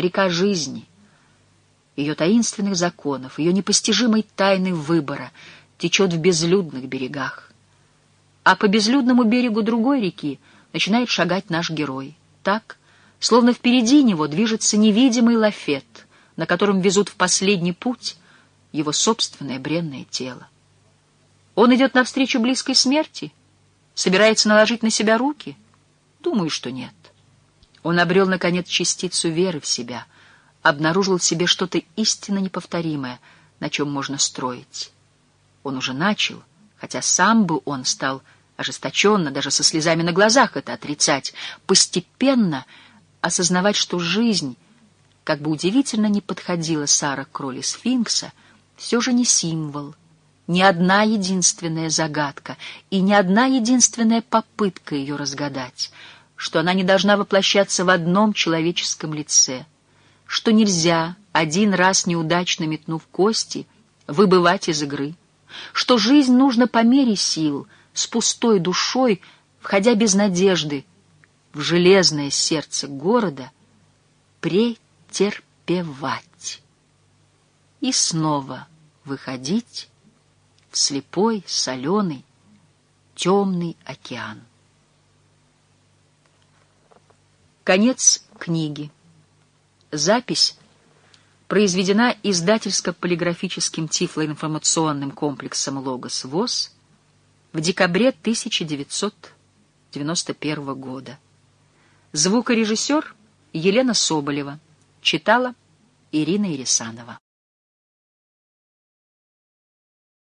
река жизни, ее таинственных законов, ее непостижимой тайны выбора течет в безлюдных берегах. А по безлюдному берегу другой реки начинает шагать наш герой. Так, словно впереди него движется невидимый лафет, на котором везут в последний путь его собственное бренное тело. Он идет навстречу близкой смерти, собирается наложить на себя руки? Думаю, что нет. Он обрел, наконец, частицу веры в себя, обнаружил в себе что-то истинно неповторимое, на чем можно строить. Он уже начал, хотя сам бы он стал ожесточенно, даже со слезами на глазах это отрицать, постепенно осознавать, что жизнь, как бы удивительно ни подходила Сара к роли сфинкса, все же не символ, ни одна единственная загадка и ни одна единственная попытка ее разгадать, что она не должна воплощаться в одном человеческом лице, что нельзя, один раз неудачно метнув кости, выбывать из игры, что жизнь нужно по мере сил, с пустой душой, входя без надежды в железное сердце города, претерпевать и снова выходить в слепой, соленый, темный океан. Конец книги. Запись произведена издательско-полиграфическим тифлоинформационным комплексом «Логос ВОС» в декабре 1991 года. Звукорежиссер Елена Соболева. Читала Ирина Ирисанова.